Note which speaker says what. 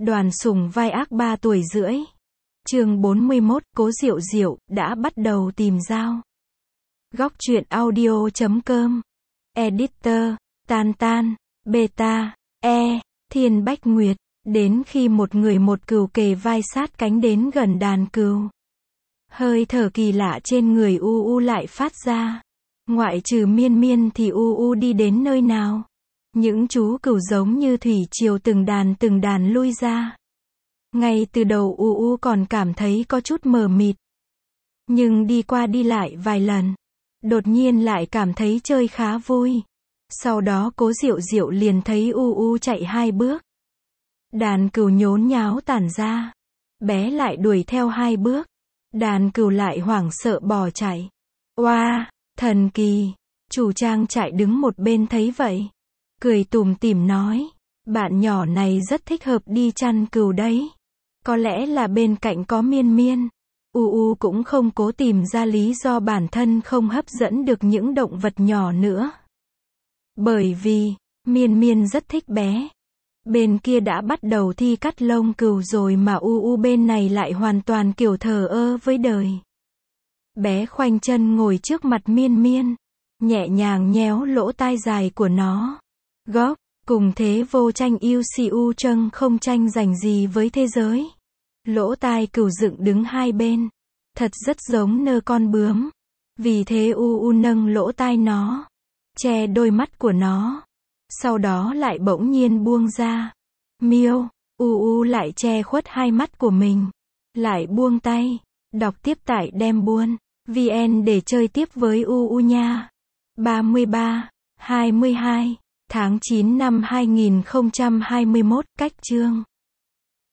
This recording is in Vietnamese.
Speaker 1: Đoàn Sùng vai ác 3 tuổi rưỡi. Chương 41, Cố Diệu Diệu đã bắt đầu tìm dao. Góc truyện audio.com. Editor, Tan Tan, Beta, Thiên Bách Nguyệt. Đến khi một người một cừu kề vai sát cánh đến gần đàn cừu. Hơi thở kỳ lạ trên người U lại phát ra. Ngoại trừ Miên Miên thì U đi đến nơi nào? Những chú cừu giống như thủy triều từng đàn lui ra. Ngay từ đầu U còn cảm thấy có chút mờ mịt. Nhưng đi qua đi lại vài lần, đột nhiên lại cảm thấy chơi khá vui. Sau đó Cố Diệu Diệu liền thấy U chạy 2 bước. Đàn cừu nhốn nháo tản ra. Bé lại đuổi theo 2 bước. Đàn cừu lại hoảng sợ bỏ chạy. Oa, thần kỳ. Chủ trang trại đứng một bên thấy vậy, cười tủm tỉm nói, bạn nhỏ này rất thích hợp đi chăn cừu đấy. Có lẽ là bên cạnh có Miên Miên. U cũng không cố tìm ra lý do bản thân không hấp dẫn được những động vật nhỏ nữa. Bởi vì, Miên Miên rất thích bé. Bên kia đã bắt đầu thi cắt lông cừu rồi mà U bên này lại hoàn toàn kiểu thờ ơ với đời. Bé khoanh chân ngồi trước mặt Miên Miên, nhẹ nhàng nhéo lỗ tai dài của nó. Góc, cùng thế vô tranh yêu si U Trâng không tranh giành gì với thế giới. Lỗ tai cừu dựng đứng hai bên, thật rất giống nơ con bướm. Vì thế U nâng lỗ tai nó, che đôi mắt của nó. Sau đó lại bỗng nhiên buông ra. Miêu, U lại che khuất hai mắt của mình. Lại buông tay, đọc tiếp tại đem buôn VN để chơi tiếp với U nha. 22 tháng 9 năm 2021, cách chương